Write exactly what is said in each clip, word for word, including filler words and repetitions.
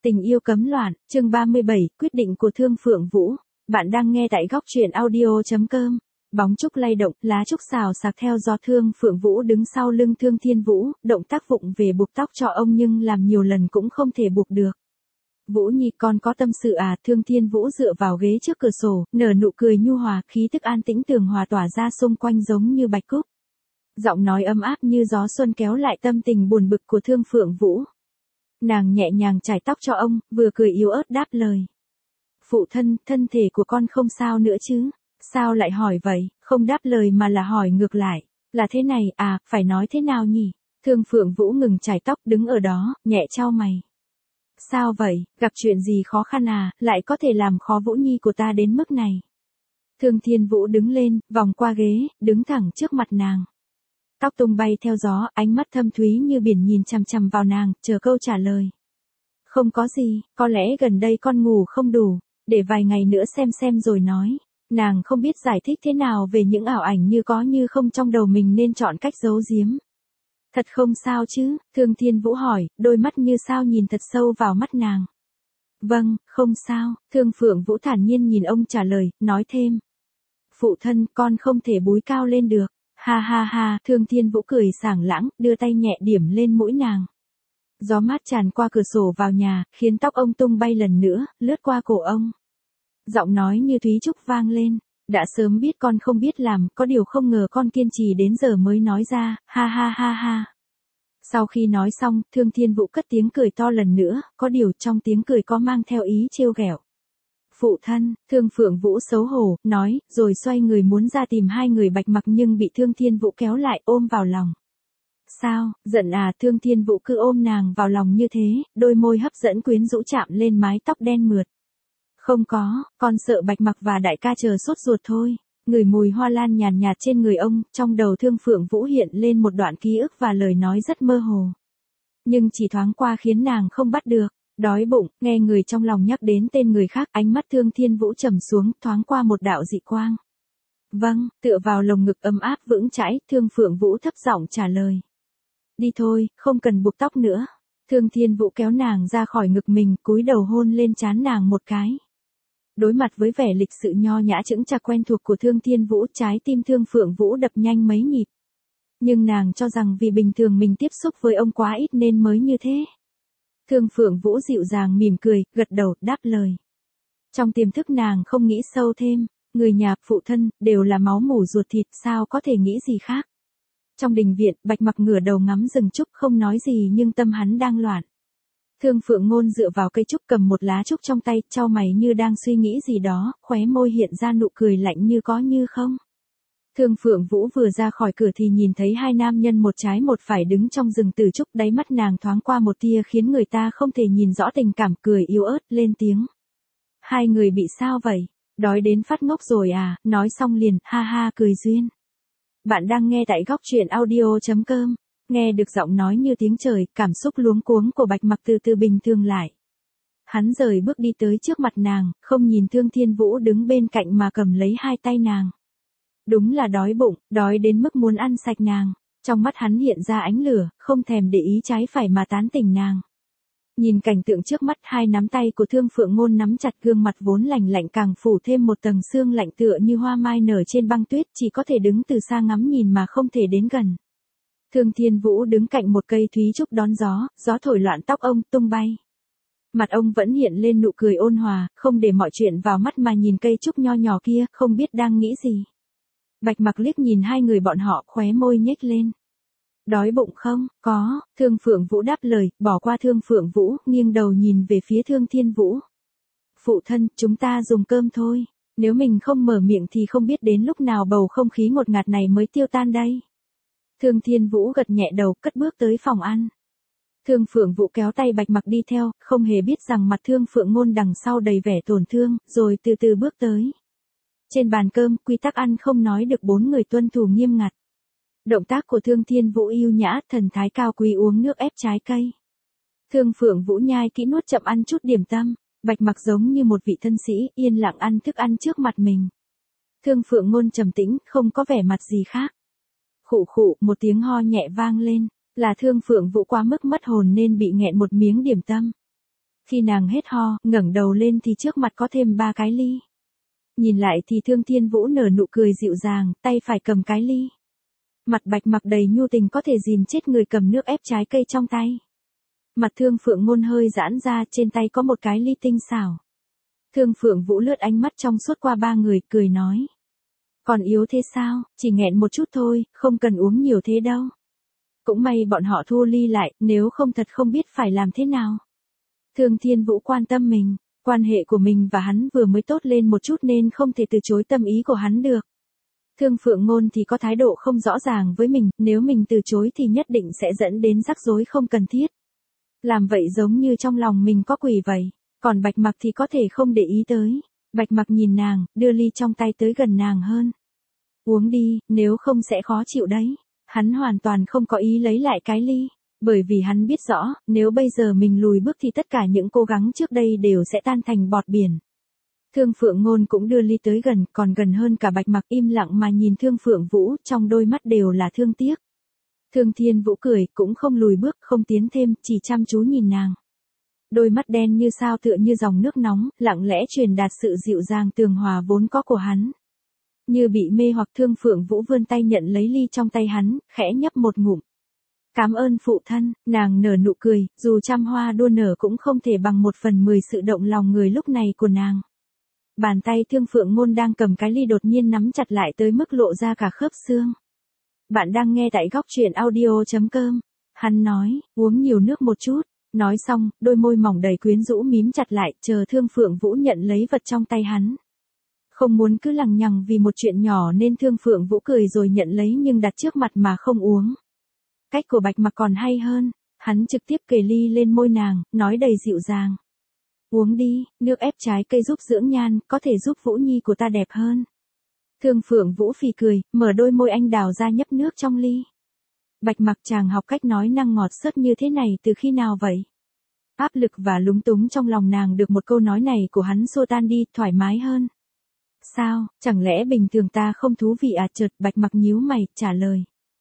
Tình yêu cấm loạn, chương ba mươi bảy, quyết định của Thương Phượng Vũ. Bạn đang nghe tại góc truyện audio chấm com. Bóng trúc lay động, lá trúc xào xạc theo gió. Thương Phượng Vũ đứng sau lưng Thương Thiên Vũ, động tác vụng về buộc tóc cho ông nhưng làm nhiều lần cũng không thể buộc được. Vũ Nhi, con có tâm sự à? Thương Thiên Vũ dựa vào ghế trước cửa sổ, nở nụ cười nhu hòa, khí tức an tĩnh tường hòa tỏa ra xung quanh giống như bạch cúc. Giọng nói ấm áp như gió xuân kéo lại tâm tình buồn bực của Thương Phượng Vũ. Nàng nhẹ nhàng chải tóc cho ông, vừa cười yếu ớt đáp lời. Phụ thân, thân thể của con không sao nữa chứ? Sao lại hỏi vậy? Không đáp lời mà là hỏi ngược lại. Là thế này à, phải nói thế nào nhỉ? Thương Phượng Vũ ngừng chải tóc đứng ở đó, nhẹ chau mày. Sao vậy, gặp chuyện gì khó khăn à, lại có thể làm khó Vũ Nhi của ta đến mức này? Thương Thiên Vũ đứng lên, vòng qua ghế, đứng thẳng trước mặt nàng. Tóc tung bay theo gió, ánh mắt thâm thúy như biển nhìn chằm chằm vào nàng, chờ câu trả lời. Không có gì, có lẽ gần đây con ngủ không đủ, để vài ngày nữa xem xem rồi nói. Nàng không biết giải thích thế nào về những ảo ảnh như có như không trong đầu mình nên chọn cách giấu giếm. Thật không sao chứ? Thương Thiên Vũ hỏi, đôi mắt như sao nhìn thật sâu vào mắt nàng. Vâng, không sao, Thương Phượng Vũ thản nhiên nhìn ông trả lời, nói thêm. Phụ thân, con không thể búi cao lên được. Ha ha ha, Thương Thiên Vũ cười sảng lãng, đưa tay nhẹ điểm lên mũi nàng. Gió mát tràn qua cửa sổ vào nhà, khiến tóc ông tung bay lần nữa, lướt qua cổ ông. Giọng nói như thúy trúc vang lên. Đã sớm biết con không biết làm, có điều không ngờ con kiên trì đến giờ mới nói ra, ha ha ha ha. Sau khi nói xong, Thương Thiên Vũ cất tiếng cười to lần nữa, có điều trong tiếng cười có mang theo ý trêu ghẹo. Phụ thân, Thương Phượng Vũ xấu hổ, nói, rồi xoay người muốn ra tìm hai người Bạch Mặc nhưng bị Thương Thiên Vũ kéo lại ôm vào lòng. Sao, giận à? Thương Thiên Vũ cứ ôm nàng vào lòng như thế, đôi môi hấp dẫn quyến rũ chạm lên mái tóc đen mượt. Không có, con sợ Bạch Mặc và đại ca chờ sốt ruột thôi. Ngửi mùi hoa lan nhàn nhạt trên người ông, trong đầu Thương Phượng Vũ hiện lên một đoạn ký ức và lời nói rất mơ hồ. Nhưng chỉ thoáng qua khiến nàng không bắt được. Đói bụng, nghe người trong lòng nhắc đến tên người khác, ánh mắt Thương Thiên Vũ trầm xuống, thoáng qua một đạo dị quang. Vâng, tựa vào lồng ngực ấm áp vững chãi, Thương Phượng Vũ thấp giọng trả lời. Đi thôi, không cần buộc tóc nữa. Thương Thiên Vũ kéo nàng ra khỏi ngực mình, cúi đầu hôn lên trán nàng một cái. Đối mặt với vẻ lịch sự nho nhã chững chạc quen thuộc của Thương Thiên Vũ, trái tim Thương Phượng Vũ đập nhanh mấy nhịp. Nhưng nàng cho rằng vì bình thường mình tiếp xúc với ông quá ít nên mới như thế. Thương Phượng Vũ dịu dàng mỉm cười, gật đầu, đáp lời. Trong tiềm thức nàng không nghĩ sâu thêm, người nhà, phụ thân, đều là máu mủ ruột thịt, sao có thể nghĩ gì khác. Trong đình viện, Bạch Mặc ngửa đầu ngắm rừng trúc không nói gì nhưng tâm hắn đang loạn. Thương Phượng Ngôn dựa vào cây trúc cầm một lá trúc trong tay, chau mày như đang suy nghĩ gì đó, khóe môi hiện ra nụ cười lạnh như có như không. Thương Phượng Vũ vừa ra khỏi cửa thì nhìn thấy hai nam nhân một trái một phải đứng trong rừng tử trúc, đáy mắt nàng thoáng qua một tia khiến người ta không thể nhìn rõ tình cảm, cười yếu ớt lên tiếng. Hai người bị sao vậy? Đói đến phát ngốc rồi à? Nói xong liền, ha ha cười duyên. Bạn đang nghe tại góc truyện audio chấm com. Nghe được giọng nói như tiếng trời, cảm xúc luống cuống của Bạch Mặc từ từ bình thường lại. Hắn rời bước đi tới trước mặt nàng, không nhìn Thương Thiên Vũ đứng bên cạnh mà cầm lấy hai tay nàng. Đúng là đói bụng, đói đến mức muốn ăn sạch nàng. Trong mắt hắn hiện ra ánh lửa, không thèm để ý trái phải mà tán tỉnh nàng. Nhìn cảnh tượng trước mắt, hai nắm tay của Thương Phượng Ngôn nắm chặt, gương mặt vốn lạnh lạnh càng phủ thêm một tầng sương lạnh tựa như hoa mai nở trên băng tuyết, chỉ có thể đứng từ xa ngắm nhìn mà không thể đến gần. Thương Thiên Vũ đứng cạnh một cây thúy trúc đón gió, gió thổi loạn tóc ông, tung bay. Mặt ông vẫn hiện lên nụ cười ôn hòa, không để mọi chuyện vào mắt mà nhìn cây trúc nho nhỏ kia, không biết đang nghĩ gì. Bạch Mặc liếc nhìn hai người bọn họ, khóe môi nhếch lên. Đói bụng không? Có, Thương Phượng Vũ đáp lời, bỏ qua Thương Phượng Vũ, nghiêng đầu nhìn về phía Thương Thiên Vũ. Phụ thân, chúng ta dùng cơm thôi. Nếu mình không mở miệng thì không biết đến lúc nào bầu không khí ngột ngạt này mới tiêu tan đây. Thương Thiên Vũ gật nhẹ đầu, cất bước tới phòng ăn. Thương Phượng Vũ kéo tay Bạch Mặc đi theo, không hề biết rằng mặt Thương Phượng Ngôn đằng sau đầy vẻ tổn thương, rồi từ từ bước tới. Trên bàn cơm, quy tắc ăn không nói được bốn người tuân thủ nghiêm ngặt. Động tác của Thương Thiên Vũ yêu nhã, thần thái cao quý uống nước ép trái cây. Thương Phượng Vũ nhai kỹ nuốt chậm ăn chút điểm tâm, Bạch Mặc giống như một vị thân sĩ, yên lặng ăn thức ăn trước mặt mình. Thương Phượng Ngôn trầm tĩnh, không có vẻ mặt gì khác. Khụ khụ, một tiếng ho nhẹ vang lên, là Thương Phượng Vũ quá mức mất hồn nên bị nghẹn một miếng điểm tâm. Khi nàng hết ho, ngẩng đầu lên thì trước mặt có thêm ba cái ly. Nhìn lại thì Thương Thiên Vũ nở nụ cười dịu dàng, tay phải cầm cái ly. Mặt Bạch Mặc đầy nhu tình có thể dìm chết người cầm nước ép trái cây trong tay. Mặt Thương Phượng Ngôn hơi giãn ra, trên tay có một cái ly tinh xảo. Thương Phượng Vũ lướt ánh mắt trong suốt qua ba người, cười nói. Còn yếu thế sao, chỉ nghẹn một chút thôi, không cần uống nhiều thế đâu. Cũng may bọn họ thu ly lại, nếu không thật không biết phải làm thế nào. Thương Thiên Vũ quan tâm mình, quan hệ của mình và hắn vừa mới tốt lên một chút nên không thể từ chối tâm ý của hắn được. Thương Phượng Ngôn thì có thái độ không rõ ràng với mình, nếu mình từ chối thì nhất định sẽ dẫn đến rắc rối không cần thiết. Làm vậy giống như trong lòng mình có quỷ vậy, còn Bạch Mặc thì có thể không để ý tới. Bạch Mặc nhìn nàng, đưa ly trong tay tới gần nàng hơn. Uống đi, nếu không sẽ khó chịu đấy. Hắn hoàn toàn không có ý lấy lại cái ly, bởi vì hắn biết rõ, nếu bây giờ mình lùi bước thì tất cả những cố gắng trước đây đều sẽ tan thành bọt biển. Thương Phượng Ngôn cũng đưa ly tới gần, còn gần hơn cả Bạch Mặc, im lặng mà nhìn Thương Phượng Vũ, trong đôi mắt đều là thương tiếc. Thương Thiên Vũ cười, cũng không lùi bước, không tiến thêm, chỉ chăm chú nhìn nàng. Đôi mắt đen như sao tựa như dòng nước nóng, lặng lẽ truyền đạt sự dịu dàng tường hòa vốn có của hắn. Như bị mê hoặc, Thương Phượng Vũ vươn tay nhận lấy ly trong tay hắn, khẽ nhấp một ngụm. Cảm ơn phụ thân, nàng nở nụ cười, dù trăm hoa đua nở cũng không thể bằng một phần mười sự động lòng người lúc này của nàng. Bàn tay Thương Phượng Ngôn đang cầm cái ly đột nhiên nắm chặt lại tới mức lộ ra cả khớp xương. Bạn đang nghe tại góc truyện audio chấm com. Hắn nói, uống nhiều nước một chút. Nói xong, đôi môi mỏng đầy quyến rũ mím chặt lại, chờ Thương Phượng Vũ nhận lấy vật trong tay hắn. Không muốn cứ lằng nhằng vì một chuyện nhỏ nên Thương Phượng Vũ cười rồi nhận lấy nhưng đặt trước mặt mà không uống. Cách của Bạch Mặc còn hay hơn, hắn trực tiếp kề ly lên môi nàng, nói đầy dịu dàng. Uống đi, nước ép trái cây giúp dưỡng nhan, có thể giúp Vũ Nhi của ta đẹp hơn. Thương Phượng Vũ phì cười, mở đôi môi anh đào ra nhấp nước trong ly. Bạch Mặc chàng học cách nói năng ngọt sớt như thế này từ khi nào vậy? Áp lực và lúng túng trong lòng nàng được một câu nói này của hắn xua tan đi, thoải mái hơn. Sao, chẳng lẽ bình thường ta không thú vị à? Chợt Bạch Mặc nhíu mày, trả lời.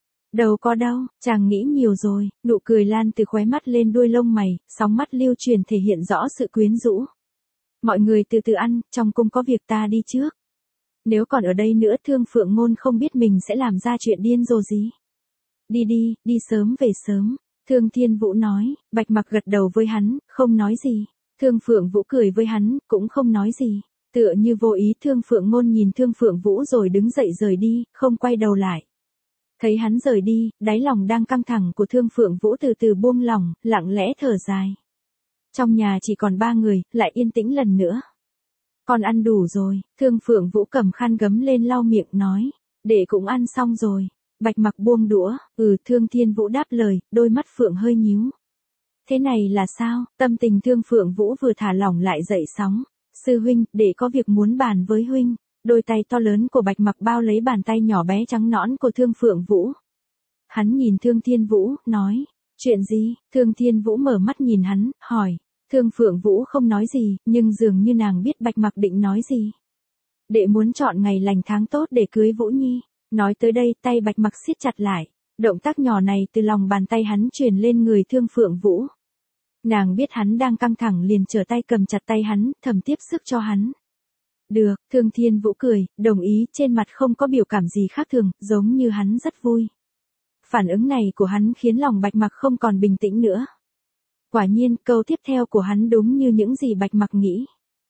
Đâu có đâu, chàng nghĩ nhiều rồi, nụ cười lan từ khóe mắt lên đuôi lông mày, sóng mắt lưu truyền thể hiện rõ sự quyến rũ. Mọi người từ từ ăn, trong cung có việc ta đi trước. Nếu còn ở đây nữa Thương Phượng Ngôn không biết mình sẽ làm ra chuyện điên rồ gì. Đi đi, đi sớm về sớm, Thương Thiên Vũ nói. Bạch Mặc gật đầu với hắn, không nói gì. Thương Phượng Vũ cười với hắn, cũng không nói gì. Tựa như vô ý Thương Phượng Ngôn nhìn Thương Phượng Vũ rồi đứng dậy rời đi, không quay đầu lại. Thấy hắn rời đi, đáy lòng đang căng thẳng của Thương Phượng Vũ từ từ buông lỏng, lặng lẽ thở dài. Trong nhà chỉ còn ba người, lại yên tĩnh lần nữa. Con ăn đủ rồi, Thương Phượng Vũ cầm khăn gấm lên lau miệng nói. Đệ cũng ăn xong rồi. Bạch Mặc buông đũa, ừ Thương Thiên Vũ đáp lời, đôi mắt Phượng hơi nhíu. Thế này là sao? Tâm tình Thương Phượng Vũ vừa thả lỏng lại dậy sóng. Sư huynh, đệ có việc muốn bàn với huynh. Đôi tay to lớn của Bạch Mặc bao lấy bàn tay nhỏ bé trắng nõn của Thương Phượng Vũ. Hắn nhìn Thương Thiên Vũ, nói. Chuyện gì? Thương Thiên Vũ mở mắt nhìn hắn, hỏi. Thương Phượng Vũ không nói gì, nhưng dường như nàng biết Bạch Mặc định nói gì. Đệ muốn chọn ngày lành tháng tốt để cưới Vũ Nhi. Nói tới đây tay Bạch Mặc siết chặt lại. Động tác nhỏ này từ lòng bàn tay hắn truyền lên người Thương Phượng Vũ. Nàng biết hắn đang căng thẳng liền trở tay cầm chặt tay hắn, thầm tiếp sức cho hắn. Được, Thương Thiên Vũ cười, đồng ý, trên mặt không có biểu cảm gì khác thường, giống như hắn rất vui. Phản ứng này của hắn khiến lòng Bạch Mặc không còn bình tĩnh nữa. Quả nhiên, câu tiếp theo của hắn đúng như những gì Bạch Mặc nghĩ.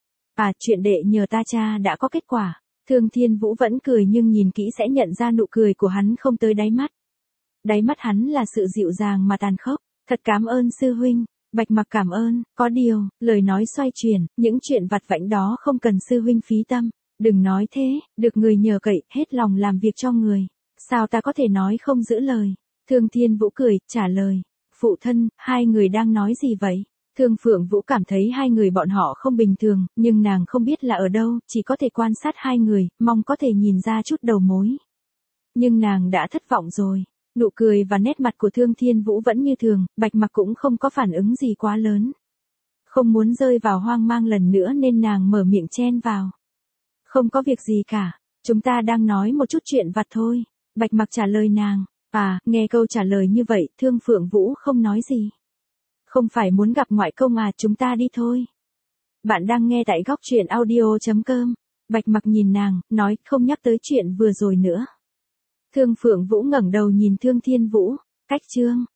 À, chuyện đệ nhờ ta cha đã có kết quả. Thương Thiên Vũ vẫn cười nhưng nhìn kỹ sẽ nhận ra nụ cười của hắn không tới đáy mắt. Đáy mắt hắn là sự dịu dàng mà tàn khốc. Thật cảm ơn sư huynh. Bạch Mặc cảm ơn, có điều, lời nói xoay chuyển, những chuyện vặt vãnh đó không cần sư huynh phí tâm. Đừng nói thế, được người nhờ cậy, hết lòng làm việc cho người. Sao ta có thể nói không giữ lời? Thương Thiên Vũ cười, trả lời. Phụ thân, hai người đang nói gì vậy? Thương Phượng Vũ cảm thấy hai người bọn họ không bình thường, nhưng nàng không biết là ở đâu, chỉ có thể quan sát hai người, mong có thể nhìn ra chút đầu mối. Nhưng nàng đã thất vọng rồi. Nụ cười và nét mặt của Thương Thiên Vũ vẫn như thường, Bạch Mặc cũng không có phản ứng gì quá lớn. Không muốn rơi vào hoang mang lần nữa nên nàng mở miệng chen vào. Không có việc gì cả, chúng ta đang nói một chút chuyện vặt thôi. Bạch Mặc trả lời nàng. À, nghe câu trả lời như vậy, Thương Phượng Vũ không nói gì. Không phải muốn gặp ngoại công à, chúng ta đi thôi. Bạn đang nghe tại góc truyện audio.com. Bạch Mặc nhìn nàng, nói, không nhắc tới chuyện vừa rồi nữa. Thương Phượng Vũ ngẩng đầu nhìn Thương Thiên Vũ, cách chương.